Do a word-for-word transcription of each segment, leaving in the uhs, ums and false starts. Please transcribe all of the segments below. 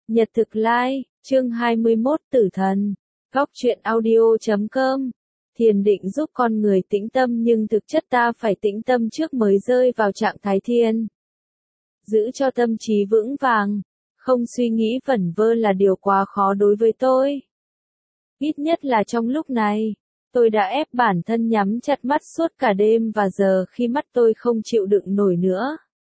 Nhật thực lai, chương hai mươi mốt Tử thần. Góc truyện audio chấm com. Thiền định giúp con người tĩnh tâm nhưng thực chất ta phải tĩnh tâm trước mới rơi vào trạng thái thiền. Giữ cho tâm trí vững vàng, không suy nghĩ vẩn vơ là điều quá khó đối với tôi. Ít nhất là trong lúc này, tôi đã ép bản thân nhắm chặt mắt suốt cả đêm và giờ khi mắt tôi không chịu đựng nổi nữa.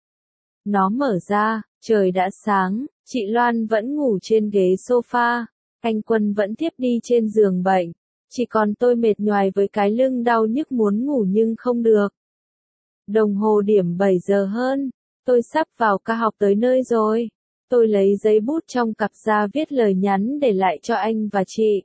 Nó mở ra, trời đã sáng, chị Loan vẫn ngủ trên ghế sofa, anh Quân vẫn tiếp đi trên giường bệnh, chỉ còn tôi mệt nhoài với cái lưng đau nhức muốn ngủ nhưng không được. Đồng hồ điểm bảy giờ hơn, tôi sắp vào ca học tới nơi rồi. Tôi lấy giấy bút trong cặp ra viết lời nhắn để lại cho anh và chị.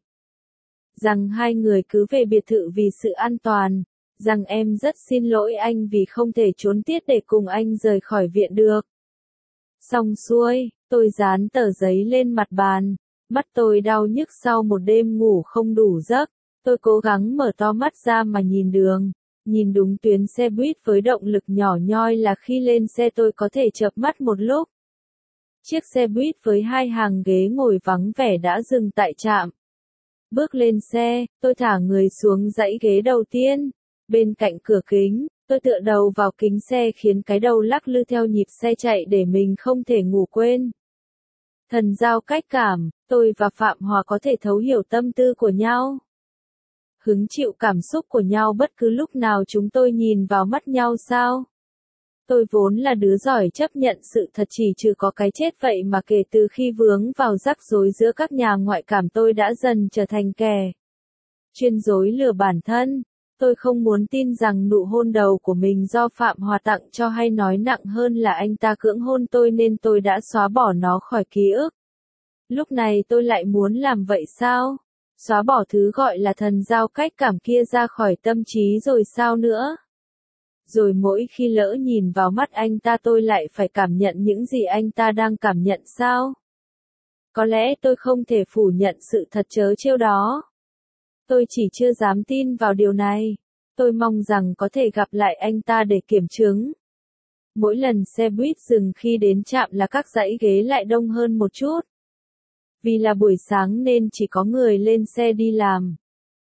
Rằng hai người cứ về biệt thự vì sự an toàn. Rằng em rất xin lỗi anh vì không thể trốn tiết để cùng anh rời khỏi viện được. Xong xuôi, tôi dán tờ giấy lên mặt bàn. Mắt tôi đau nhức sau một đêm ngủ không đủ giấc. Tôi cố gắng mở to mắt ra mà nhìn đường. Nhìn đúng tuyến xe buýt với động lực nhỏ nhoi là khi lên xe tôi có thể chợp mắt một lúc. Chiếc xe buýt với hai hàng ghế ngồi vắng vẻ đã dừng tại trạm. Bước lên xe, tôi thả người xuống dãy ghế đầu tiên. Bên cạnh cửa kính, tôi tựa đầu vào kính xe khiến cái đầu lắc lư theo nhịp xe chạy để mình không thể ngủ quên. Thần giao cách cảm, tôi và Phạm Hòa có thể thấu hiểu tâm tư của nhau. Hứng chịu cảm xúc của nhau bất cứ lúc nào chúng tôi nhìn vào mắt nhau sao? Tôi vốn là đứa giỏi chấp nhận sự thật chỉ trừ có cái chết vậy mà kể từ khi vướng vào rắc rối giữa các nhà ngoại cảm tôi đã dần trở thành kẻ chuyên dối lừa bản thân. Tôi không muốn tin rằng nụ hôn đầu của mình do Phạm Hòa tặng cho hay nói nặng hơn là anh ta cưỡng hôn tôi nên tôi đã xóa bỏ nó khỏi ký ức. Lúc này tôi lại muốn làm vậy sao? Xóa bỏ thứ gọi là thần giao cách cảm kia ra khỏi tâm trí rồi sao nữa? Rồi mỗi khi lỡ nhìn vào mắt anh ta tôi lại phải cảm nhận những gì anh ta đang cảm nhận sao? Có lẽ tôi không thể phủ nhận sự thật trớ trêu đó. Tôi chỉ chưa dám tin vào điều này. Tôi mong rằng có thể gặp lại anh ta để kiểm chứng. Mỗi lần xe buýt dừng khi đến trạm là các dãy ghế lại đông hơn một chút. Vì là buổi sáng nên chỉ có người lên xe đi làm,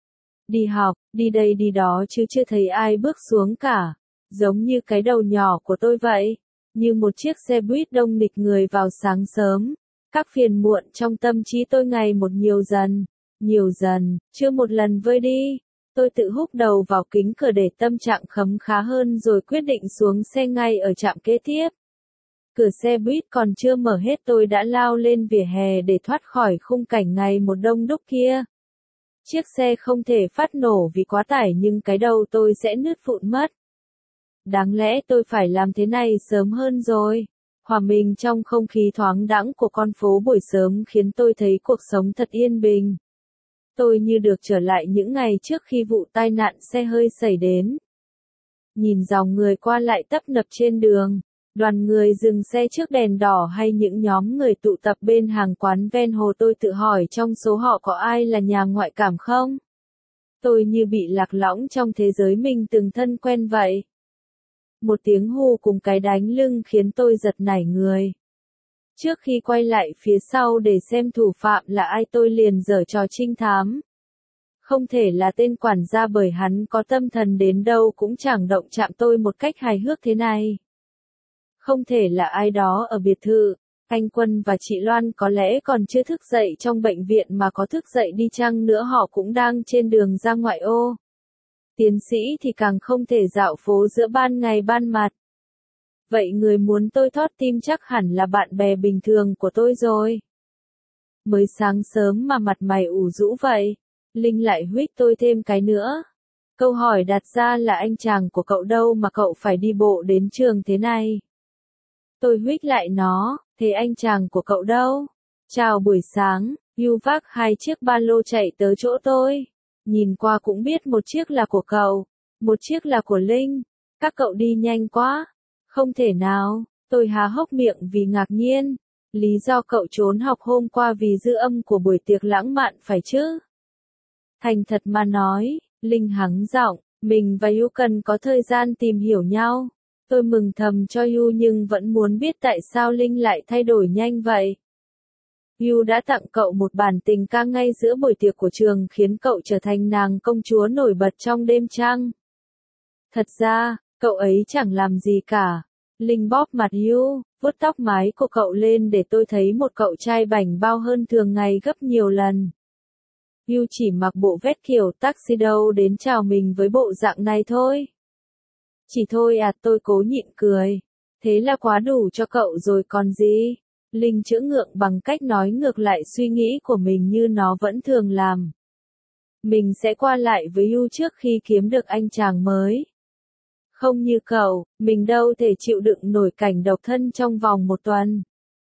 đi học, đi đây đi đó chứ chưa thấy ai bước xuống cả. Giống như cái đầu nhỏ của tôi vậy. Như một chiếc xe buýt đông nghịch người vào sáng sớm. Các phiền muộn trong tâm trí tôi ngày một nhiều dần. Nhiều dần, chưa một lần vơi đi. Tôi tự húc đầu vào kính cửa để tâm trạng khấm khá hơn rồi quyết định xuống xe ngay ở trạm kế tiếp. Cửa xe buýt còn chưa mở hết tôi đã lao lên vỉa hè để thoát khỏi khung cảnh ngày một đông đúc kia. Chiếc xe không thể phát nổ vì quá tải nhưng cái đầu tôi sẽ nứt vụn mất. Đáng lẽ tôi phải làm thế này sớm hơn rồi. Hòa mình trong không khí thoáng đãng của con phố buổi sớm khiến tôi thấy cuộc sống thật yên bình. Tôi như được trở lại những ngày trước khi vụ tai nạn xe hơi xảy đến. Nhìn dòng người qua lại tấp nập trên đường, đoàn người dừng xe trước đèn đỏ hay những nhóm người tụ tập bên hàng quán ven hồ tôi tự hỏi trong số họ có ai là nhà ngoại cảm không? Tôi như bị lạc lõng trong thế giới mình từng thân quen vậy. Một tiếng hù cùng cái đánh lưng khiến tôi giật nảy người. Trước khi quay lại phía sau để xem thủ phạm là ai tôi liền giở trò trinh thám. Không thể là tên quản gia bởi hắn có tâm thần đến đâu cũng chẳng động chạm tôi một cách hài hước thế này. Không thể là ai đó ở biệt thự. Anh Quân và chị Loan có lẽ còn chưa thức dậy trong bệnh viện mà có thức dậy đi chăng nữa họ cũng đang trên đường ra ngoại ô. Tiến sĩ thì càng không thể dạo phố giữa ban ngày ban mặt. Vậy người muốn tôi thót tim chắc hẳn là bạn bè bình thường của tôi rồi. Mới sáng sớm mà mặt mày ủ rũ vậy. Linh lại huých tôi thêm cái nữa. Câu hỏi đặt ra là anh chàng của cậu đâu mà cậu phải đi bộ đến trường thế này. Tôi huých lại nó, thế anh chàng của cậu đâu? Chào buổi sáng, Yu vác hai chiếc ba lô chạy tới chỗ tôi. Nhìn qua cũng biết một chiếc là của cậu, một chiếc là của Linh. Các cậu đi nhanh quá. Không thể nào, tôi há hốc miệng vì ngạc nhiên. Lý do cậu trốn học hôm qua vì dư âm của buổi tiệc lãng mạn phải chứ? Thành thật mà nói, Linh hắng giọng, mình và Yu cần có thời gian tìm hiểu nhau. Tôi mừng thầm cho Yu nhưng vẫn muốn biết tại sao Linh lại thay đổi nhanh vậy. Yu đã tặng cậu một bản tình ca ngay giữa buổi tiệc của trường khiến cậu trở thành nàng công chúa nổi bật trong đêm trăng. Thật ra, cậu ấy chẳng làm gì cả. Linh bóp mặt Yu, vuốt tóc mái của cậu lên để tôi thấy một cậu trai bảnh bao hơn thường ngày gấp nhiều lần. Yu chỉ mặc bộ vest kiểu tuxedo đến chào mình với bộ dạng này thôi. Chỉ thôi à, tôi cố nhịn cười. Thế là quá đủ cho cậu rồi còn gì. Linh chữa ngượng bằng cách nói ngược lại suy nghĩ của mình như nó vẫn thường làm. Mình sẽ qua lại với Yu trước khi kiếm được anh chàng mới. Không như cậu, mình đâu thể chịu đựng nổi cảnh độc thân trong vòng một tuần.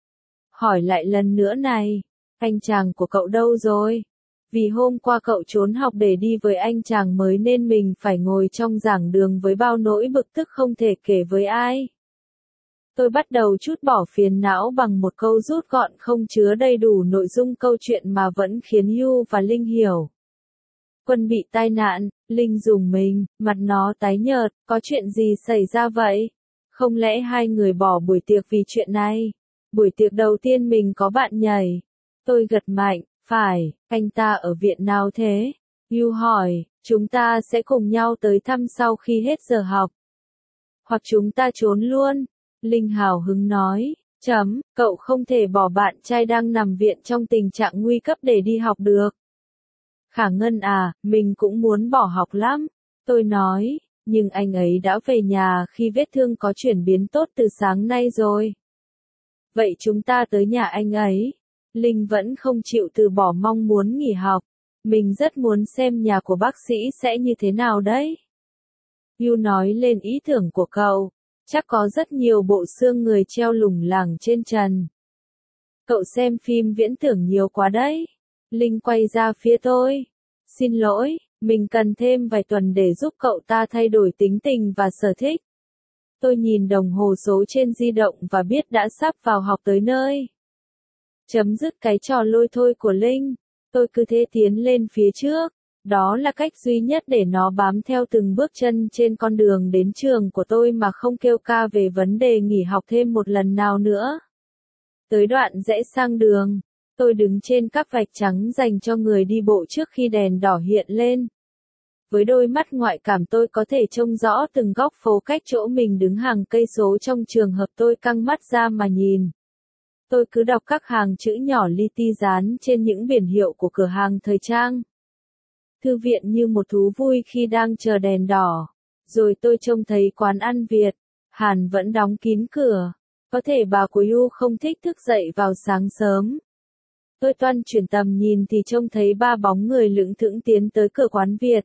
Hỏi lại lần nữa này, anh chàng của cậu đâu rồi? Vì hôm qua cậu trốn học để đi với anh chàng mới nên mình phải ngồi trong giảng đường với bao nỗi bực tức không thể kể với ai. Tôi bắt đầu trút bỏ phiền não bằng một câu rút gọn không chứa đầy đủ nội dung câu chuyện mà vẫn khiến Yu và Linh hiểu. Quân bị tai nạn, Linh rùng mình, mặt nó tái nhợt, có chuyện gì xảy ra vậy? Không lẽ hai người bỏ buổi tiệc vì chuyện này? Buổi tiệc đầu tiên mình có bạn nhảy. Tôi gật mạnh, phải, anh ta ở viện nào thế? Yu hỏi, chúng ta sẽ cùng nhau tới thăm sau khi hết giờ học. Hoặc chúng ta trốn luôn. Linh hào hứng nói, chấm, cậu không thể bỏ bạn trai đang nằm viện trong tình trạng nguy cấp để đi học được. Khả Ngân à, mình cũng muốn bỏ học lắm. Tôi nói, nhưng anh ấy đã về nhà khi vết thương có chuyển biến tốt từ sáng nay rồi. Vậy chúng ta tới nhà anh ấy. Linh vẫn không chịu từ bỏ mong muốn nghỉ học. Mình rất muốn xem nhà của bác sĩ sẽ như thế nào đấy. Yu nói lên ý tưởng của cậu. Chắc có rất nhiều bộ xương người treo lủng lẳng trên trần. Cậu xem phim viễn tưởng nhiều quá đấy. Linh quay ra phía tôi. Xin lỗi, mình cần thêm vài tuần để giúp cậu ta thay đổi tính tình và sở thích. Tôi nhìn đồng hồ số trên di động và biết đã sắp vào học tới nơi. Chấm dứt cái trò lôi thôi của Linh. Tôi cứ thế tiến lên phía trước. Đó là cách duy nhất để nó bám theo từng bước chân trên con đường đến trường của tôi mà không kêu ca về vấn đề nghỉ học thêm một lần nào nữa. Tới đoạn rẽ sang đường, tôi đứng trên các vạch trắng dành cho người đi bộ trước khi đèn đỏ hiện lên. Với đôi mắt ngoại cảm tôi có thể trông rõ từng góc phố cách chỗ mình đứng hàng cây số trong trường hợp tôi căng mắt ra mà nhìn. Tôi cứ đọc các hàng chữ nhỏ li ti dán trên những biển hiệu của cửa hàng thời trang. Thư viện như một thú vui khi đang chờ đèn đỏ. Rồi tôi trông thấy quán ăn Việt. Hàn vẫn đóng kín cửa. Có thể bà của Yu không thích thức dậy vào sáng sớm. Tôi toan chuyển tầm nhìn thì trông thấy ba bóng người lững thững tiến tới cửa quán Việt.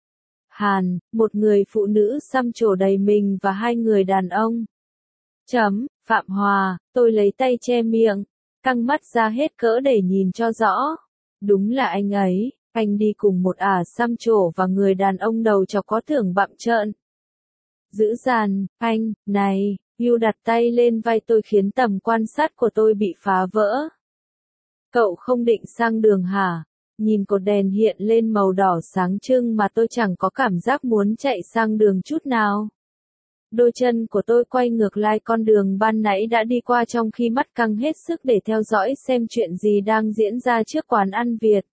Hàn, một người phụ nữ xăm trổ đầy mình và hai người đàn ông. Chấm, Phạm Hòa, tôi lấy tay che miệng, căng mắt ra hết cỡ để nhìn cho rõ. Đúng là anh ấy. Anh đi cùng một ả xăm trổ và người đàn ông đầu chọc có thưởng bặm trợn. Dữ dằn, anh, này, Yu đặt tay lên vai tôi khiến tầm quan sát của tôi bị phá vỡ. Cậu không định sang đường hả? Nhìn cột đèn hiện lên màu đỏ sáng trưng mà tôi chẳng có cảm giác muốn chạy sang đường chút nào. Đôi chân của tôi quay ngược lại con đường ban nãy đã đi qua trong khi mắt căng hết sức để theo dõi xem chuyện gì đang diễn ra trước quán ăn Việt.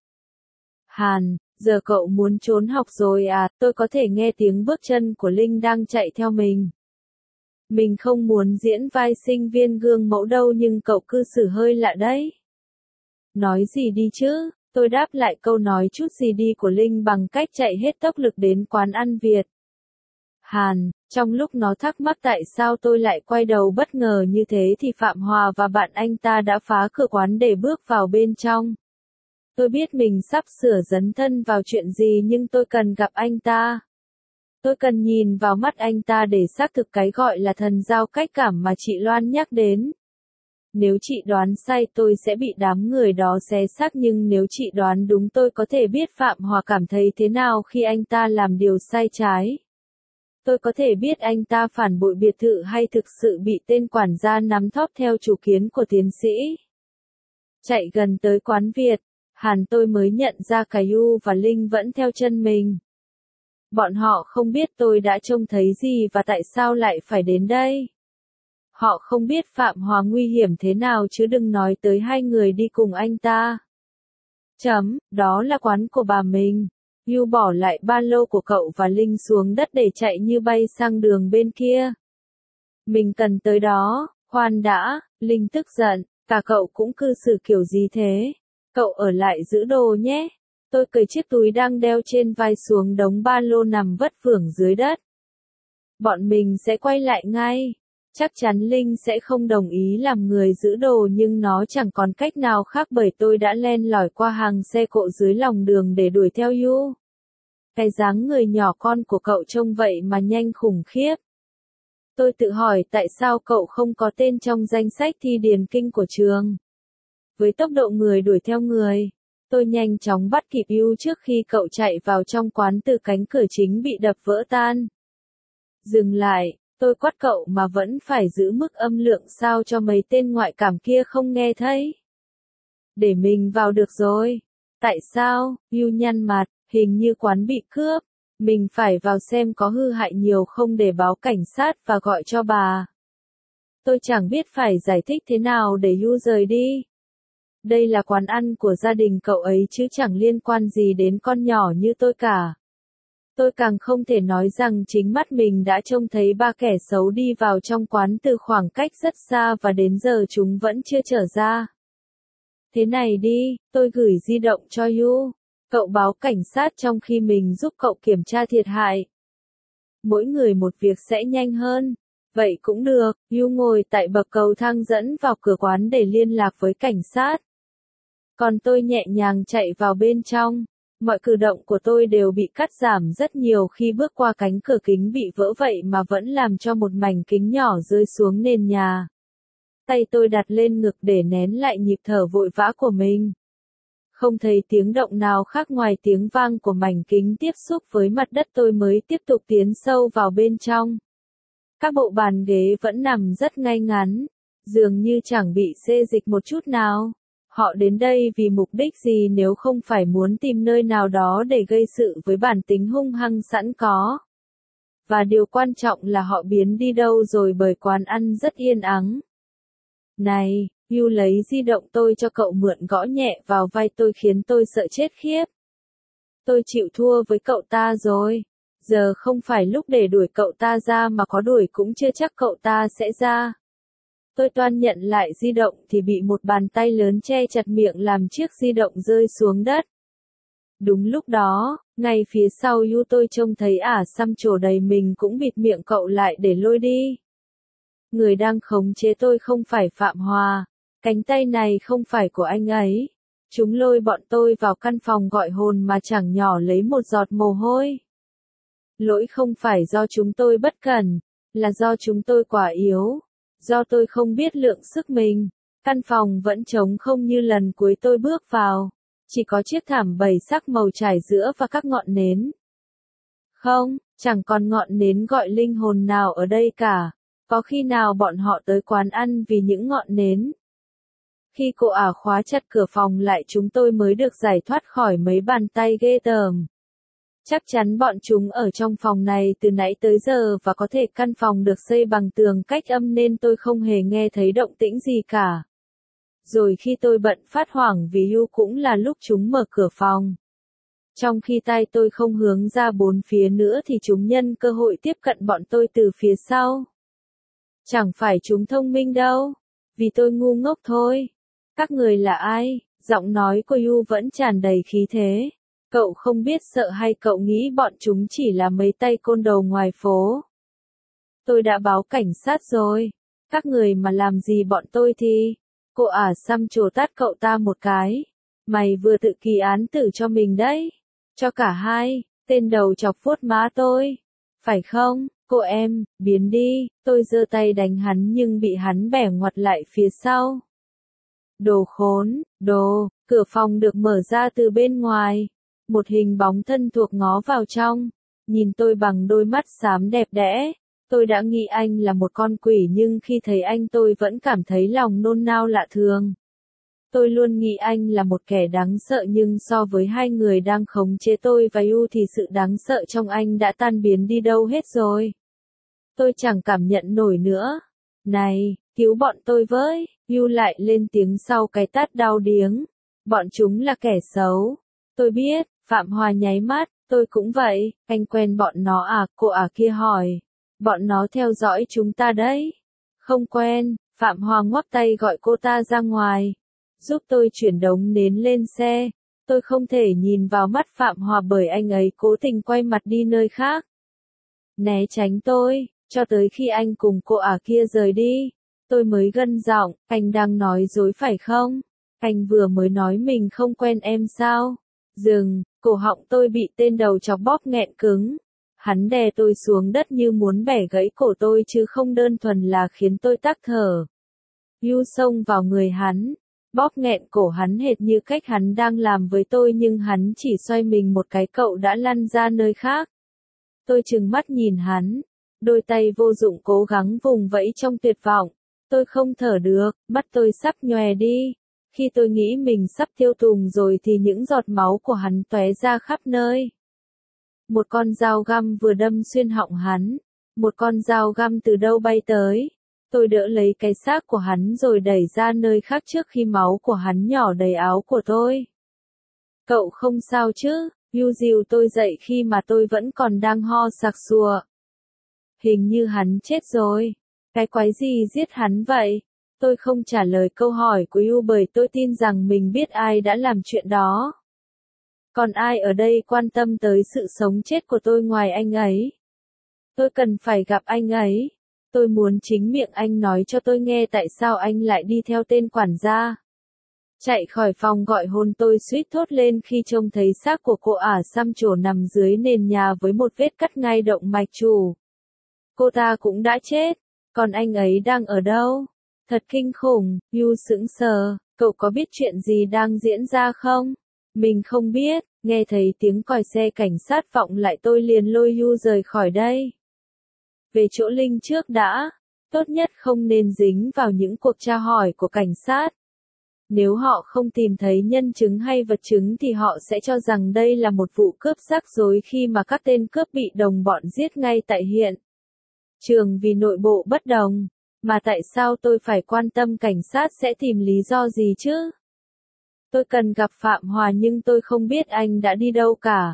Hàn, giờ cậu muốn trốn học rồi à, tôi có thể nghe tiếng bước chân của Linh đang chạy theo mình. Mình không muốn diễn vai sinh viên gương mẫu đâu nhưng cậu cư xử hơi lạ đấy. Nói gì đi chứ, tôi đáp lại câu nói chút gì đi của Linh bằng cách chạy hết tốc lực đến quán ăn Việt. Hàn, trong lúc nó thắc mắc tại sao tôi lại quay đầu bất ngờ như thế thì Phạm Hòa và bạn anh ta đã phá cửa quán để bước vào bên trong. Tôi biết mình sắp sửa dấn thân vào chuyện gì nhưng tôi cần gặp anh ta. Tôi cần nhìn vào mắt anh ta để xác thực cái gọi là thần giao cách cảm mà chị Loan nhắc đến. Nếu chị đoán sai tôi sẽ bị đám người đó xé xác nhưng nếu chị đoán đúng tôi có thể biết Phạm Hòa cảm thấy thế nào khi anh ta làm điều sai trái. Tôi có thể biết anh ta phản bội biệt thự hay thực sự bị tên quản gia nắm thóp theo chủ kiến của tiến sĩ. Chạy gần tới quán Việt, Hàn tôi mới nhận ra cả Yu và Linh vẫn theo chân mình. Bọn họ không biết tôi đã trông thấy gì và tại sao lại phải đến đây. Họ không biết Phạm Hòa nguy hiểm thế nào chứ đừng nói tới hai người đi cùng anh ta. Chấm, đó là quán của bà mình. Yu bỏ lại ba lô của cậu và Linh xuống đất để chạy như bay sang đường bên kia. Mình cần tới đó, khoan đã, Linh tức giận, cả cậu cũng cư xử kiểu gì thế? Cậu ở lại giữ đồ nhé. Tôi cởi chiếc túi đang đeo trên vai xuống đống ba lô nằm vất vưởng dưới đất. Bọn mình sẽ quay lại ngay. Chắc chắn Linh sẽ không đồng ý làm người giữ đồ nhưng nó chẳng còn cách nào khác bởi tôi đã len lỏi qua hàng xe cộ dưới lòng đường để đuổi theo Yu. Cái dáng người nhỏ con của cậu trông vậy mà nhanh khủng khiếp. Tôi tự hỏi tại sao cậu không có tên trong danh sách thi điền kinh của trường. Với tốc độ người đuổi theo người, tôi nhanh chóng bắt kịp Yu trước khi cậu chạy vào trong quán từ cánh cửa chính bị đập vỡ tan. Dừng lại, tôi quát cậu mà vẫn phải giữ mức âm lượng sao cho mấy tên ngoại cảm kia không nghe thấy. Để mình vào được rồi. Tại sao? Yu nhăn mặt, hình như quán bị cướp. Mình phải vào xem có hư hại nhiều không để báo cảnh sát và gọi cho bà. Tôi chẳng biết phải giải thích thế nào để Yu rời đi. Đây là quán ăn của gia đình cậu ấy chứ chẳng liên quan gì đến con nhỏ như tôi cả. Tôi càng không thể nói rằng chính mắt mình đã trông thấy ba kẻ xấu đi vào trong quán từ khoảng cách rất xa và đến giờ chúng vẫn chưa trở ra. Thế này đi, tôi gửi di động cho Yu. Cậu báo cảnh sát trong khi mình giúp cậu kiểm tra thiệt hại. Mỗi người một việc sẽ nhanh hơn. Vậy cũng được, Yu ngồi tại bậc cầu thang dẫn vào cửa quán để liên lạc với cảnh sát. Còn tôi nhẹ nhàng chạy vào bên trong. Mọi cử động của tôi đều bị cắt giảm rất nhiều khi bước qua cánh cửa kính bị vỡ vậy mà vẫn làm cho một mảnh kính nhỏ rơi xuống nền nhà. Tay tôi đặt lên ngực để nén lại nhịp thở vội vã của mình. Không thấy tiếng động nào khác ngoài tiếng vang của mảnh kính tiếp xúc với mặt đất tôi mới tiếp tục tiến sâu vào bên trong. Các bộ bàn ghế vẫn nằm rất ngay ngắn, dường như chẳng bị xê dịch một chút nào. Họ đến đây vì mục đích gì nếu không phải muốn tìm nơi nào đó để gây sự với bản tính hung hăng sẵn có. Và điều quan trọng là họ biến đi đâu rồi bởi quán ăn rất yên ắng. Này, Yu lấy di động tôi cho cậu mượn gõ nhẹ vào vai tôi khiến tôi sợ chết khiếp. Tôi chịu thua với cậu ta rồi. Giờ không phải lúc để đuổi cậu ta ra mà có đuổi cũng chưa chắc cậu ta sẽ ra. Tôi toan nhận lại di động thì bị một bàn tay lớn che chặt miệng làm chiếc di động rơi xuống đất. Đúng lúc đó, ngay phía sau Yu tôi trông thấy ả xăm trổ đầy mình cũng bịt miệng cậu lại để lôi đi. Người đang khống chế tôi không phải Phạm Hòa. Cánh tay này không phải của anh ấy. Chúng lôi bọn tôi vào căn phòng gọi hồn mà chẳng nhỏ lấy một giọt mồ hôi. Lỗi không phải do chúng tôi bất cẩn, là do chúng tôi quá yếu. Do tôi không biết lượng sức mình. Căn phòng vẫn trống không như lần cuối tôi bước vào. Chỉ có chiếc thảm bảy sắc màu trải giữa và các ngọn nến. Không, chẳng còn ngọn nến gọi linh hồn nào ở đây cả. Có khi nào bọn họ tới quán ăn vì những ngọn nến? Khi cô ả khóa chặt cửa phòng lại chúng tôi mới được giải thoát khỏi mấy bàn tay ghê tởm. Chắc chắn bọn chúng ở trong phòng này từ nãy tới giờ và có thể căn phòng được xây bằng tường cách âm nên tôi không hề nghe thấy động tĩnh gì cả. Rồi khi tôi bận phát hoảng vì Yu cũng là lúc chúng mở cửa phòng. Trong khi tay tôi không hướng ra bốn phía nữa thì chúng nhân cơ hội tiếp cận bọn tôi từ phía sau. Chẳng phải chúng thông minh đâu, vì tôi ngu ngốc thôi. Các người là ai? Giọng nói của Yu vẫn tràn đầy khí thế. Cậu không biết sợ hay cậu nghĩ bọn chúng chỉ là mấy tay côn đồ ngoài phố? Tôi đã báo cảnh sát rồi. Các người mà làm gì bọn tôi thì... Cô ả xăm trổ tát cậu ta một cái. Mày vừa tự kỳ án tử cho mình đấy. Cho cả hai, tên đầu chọc vuốt má tôi. Phải không, cô em, biến đi. Tôi giơ tay đánh hắn nhưng bị hắn bẻ ngoặt lại phía sau. Đồ khốn, đồ, cửa phòng được mở ra từ bên ngoài. Một hình bóng thân thuộc ngó vào trong. Nhìn tôi bằng đôi mắt xám đẹp đẽ. Tôi đã nghĩ anh là một con quỷ nhưng khi thấy anh tôi vẫn cảm thấy lòng nôn nao lạ thường. Tôi luôn nghĩ anh là một kẻ đáng sợ nhưng so với hai người đang khống chế tôi và Yu thì sự đáng sợ trong anh đã tan biến đi đâu hết rồi. Tôi chẳng cảm nhận nổi nữa. Này, cứu bọn tôi với, Yu lại lên tiếng sau cái tát đau điếng. Bọn chúng là kẻ xấu. Tôi biết, Phạm Hòa nháy mắt, tôi cũng vậy, anh quen bọn nó à, cô ả kia hỏi. Bọn nó theo dõi chúng ta đấy. Không quen, Phạm Hòa ngoắc tay gọi cô ta ra ngoài. Giúp tôi chuyển đống nến lên xe. Tôi không thể nhìn vào mắt Phạm Hòa bởi anh ấy cố tình quay mặt đi nơi khác. Né tránh tôi, cho tới khi anh cùng cô ả kia rời đi. Tôi mới gân giọng, anh đang nói dối phải không? Anh vừa mới nói mình không quen em sao? Dừng, cổ họng tôi bị tên đầu chọc bóp nghẹn cứng. Hắn đè tôi xuống đất như muốn bẻ gãy cổ tôi chứ không đơn thuần là khiến tôi tắc thở. Yu xông vào người hắn, bóp nghẹn cổ hắn hệt như cách hắn đang làm với tôi nhưng hắn chỉ xoay mình một cái cậu đã lăn ra nơi khác. Tôi trừng mắt nhìn hắn, đôi tay vô dụng cố gắng vùng vẫy trong tuyệt vọng. Tôi không thở được, mắt tôi sắp nhòe đi. Khi tôi nghĩ mình sắp tiêu tùng rồi thì những giọt máu của hắn tóe ra khắp nơi. Một con dao găm vừa đâm xuyên họng hắn. Một con dao găm từ đâu bay tới. Tôi đỡ lấy cái xác của hắn rồi đẩy ra nơi khác trước khi máu của hắn nhỏ đầy áo của tôi. Cậu không sao chứ? Yu dìu tôi dậy khi mà tôi vẫn còn đang ho sặc sụa. Hình như hắn chết rồi. Cái quái gì giết hắn vậy? Tôi không trả lời câu hỏi của Yu bởi tôi tin rằng mình biết ai đã làm chuyện đó. Còn ai ở đây quan tâm tới sự sống chết của tôi ngoài anh ấy? Tôi cần phải gặp anh ấy. Tôi muốn chính miệng anh nói cho tôi nghe tại sao anh lại đi theo tên quản gia. Chạy khỏi phòng gọi hôn tôi suýt thốt lên khi trông thấy xác của cô ả xăm trổ nằm dưới nền nhà với một vết cắt ngay động mạch chủ. Cô ta cũng đã chết. Còn anh ấy đang ở đâu? Thật kinh khủng, Yu sững sờ, cậu có biết chuyện gì đang diễn ra không? Mình không biết, nghe thấy tiếng còi xe cảnh sát vọng lại tôi liền lôi Yu rời khỏi đây. Về chỗ Linh trước đã, tốt nhất không nên dính vào những cuộc tra hỏi của cảnh sát. Nếu họ không tìm thấy nhân chứng hay vật chứng thì họ sẽ cho rằng đây là một vụ cướp rắc rối khi mà các tên cướp bị đồng bọn giết ngay tại hiện trường vì nội bộ bất đồng. Mà tại sao tôi phải quan tâm cảnh sát sẽ tìm lý do gì chứ? Tôi cần gặp Phạm Hòa nhưng tôi không biết anh đã đi đâu cả.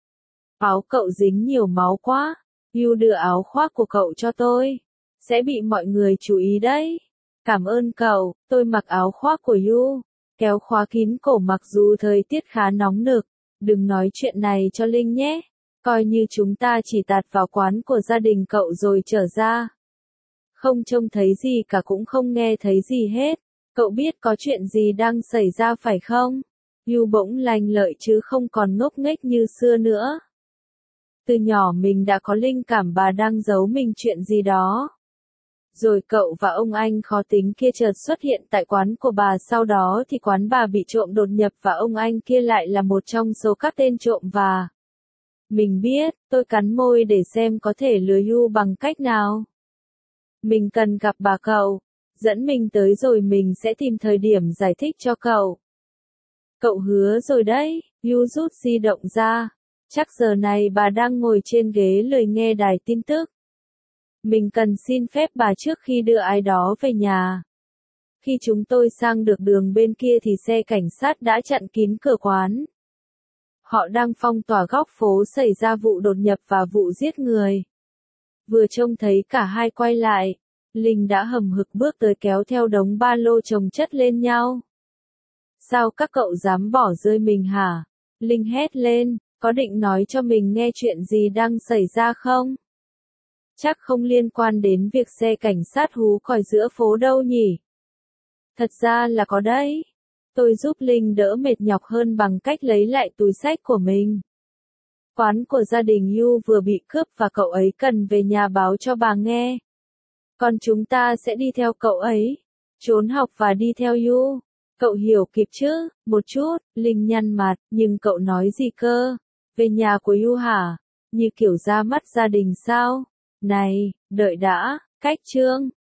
Áo cậu dính nhiều máu quá. Yu đưa áo khoác của cậu cho tôi. Sẽ bị mọi người chú ý đấy. Cảm ơn cậu, tôi mặc áo khoác của Yu. Kéo khóa kín cổ mặc dù thời tiết khá nóng nực. Đừng nói chuyện này cho Linh nhé. Coi như chúng ta chỉ tạt vào quán của gia đình cậu rồi trở ra. Không trông thấy gì cả cũng không nghe thấy gì hết. Cậu biết có chuyện gì đang xảy ra phải không? Yu bỗng lành lợi chứ không còn ngốc nghếch như xưa nữa. Từ nhỏ mình đã có linh cảm bà đang giấu mình chuyện gì đó. Rồi cậu và ông anh khó tính kia chợt xuất hiện tại quán của bà, sau đó thì quán bà bị trộm đột nhập và ông anh kia lại là một trong số các tên trộm và... Mình biết, tôi cắn môi để xem có thể lừa Yu bằng cách nào. Mình cần gặp bà cậu. Dẫn mình tới rồi mình sẽ tìm thời điểm giải thích cho cậu. Cậu hứa rồi đấy, Yu rút di động ra. Chắc giờ này bà đang ngồi trên ghế lười nghe đài tin tức. Mình cần xin phép bà trước khi đưa ai đó về nhà. Khi chúng tôi sang được đường bên kia thì xe cảnh sát đã chặn kín cửa quán. Họ đang phong tỏa góc phố xảy ra vụ đột nhập và vụ giết người. Vừa trông thấy cả hai quay lại, Linh đã hầm hực bước tới kéo theo đống ba lô chồng chất lên nhau. Sao các cậu dám bỏ rơi mình hả? Linh hét lên, có định nói cho mình nghe chuyện gì đang xảy ra không? Chắc không liên quan đến việc xe cảnh sát hú còi giữa phố đâu nhỉ? Thật ra là có đấy. Tôi giúp Linh đỡ mệt nhọc hơn bằng cách lấy lại túi xách của mình. Quán của gia đình Yu vừa bị cướp và cậu ấy cần về nhà báo cho bà nghe. Còn chúng ta sẽ đi theo cậu ấy, trốn học và đi theo Yu. Cậu hiểu kịp chứ? Một chút, Linh nhăn mặt, nhưng cậu nói gì cơ? Về nhà của Yu hả? Như kiểu ra mắt gia đình sao? Này, đợi đã, cách chương.